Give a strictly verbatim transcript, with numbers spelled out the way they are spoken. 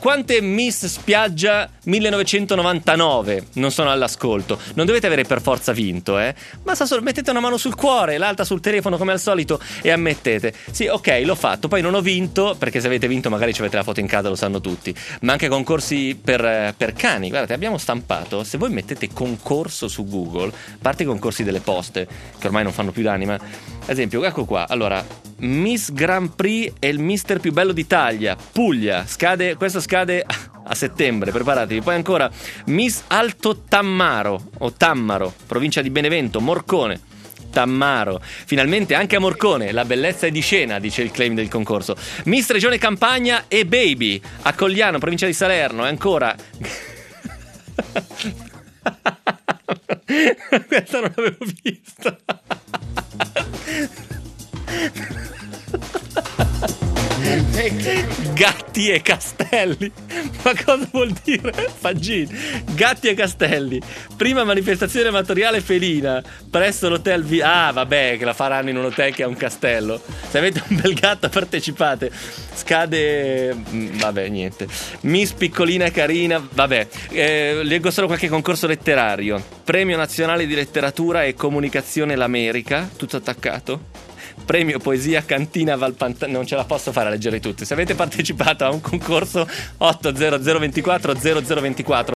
quante Miss Spiaggia millenovecentonovantanove non sono all'ascolto? Non dovete avere per forza vinto, eh? Basta solo mettete una mano sul cuore, l'altra sul telefono come al solito e ammettete. Sì, ok, l'ho fatto, poi non ho vinto, perché se avete vinto magari ci avete la foto in casa, lo sanno tutti. Ma anche concorsi per, per cani. Guardate, abbiamo stampato, se voi mettete concorso su Google, a parte i concorsi delle poste, che ormai non fanno più d'anima. Ad esempio, ecco qua, allora, Miss Grand Prix è il mister più bello d'Italia, Puglia, scade, questo scade a settembre, preparatevi. Poi ancora Miss Alto Tammaro o Tammaro, provincia di Benevento, Morcone, Tammaro. Finalmente anche a Morcone la bellezza è di scena, dice il claim del concorso. Miss Regione Campania e Baby a Cogliano, provincia di Salerno. E ancora questa non l'avevo vista. Gatti e Castelli. Ma cosa vuol dire? Faggin. Gatti e Castelli. Prima manifestazione amatoriale felina presso l'hotel V. Ah, vabbè, che la faranno in un hotel che ha un castello. Se avete un bel gatto partecipate. Scade. Vabbè, niente. Miss piccolina e carina. Vabbè, eh, leggo solo qualche concorso letterario. Premio nazionale di letteratura e comunicazione l'America. Tutto attaccato. Premio Poesia Cantina Valpantano. Non ce la posso fare a leggere tutte. Se avete partecipato a un concorso otto zero zero due quattro zero zero due quattro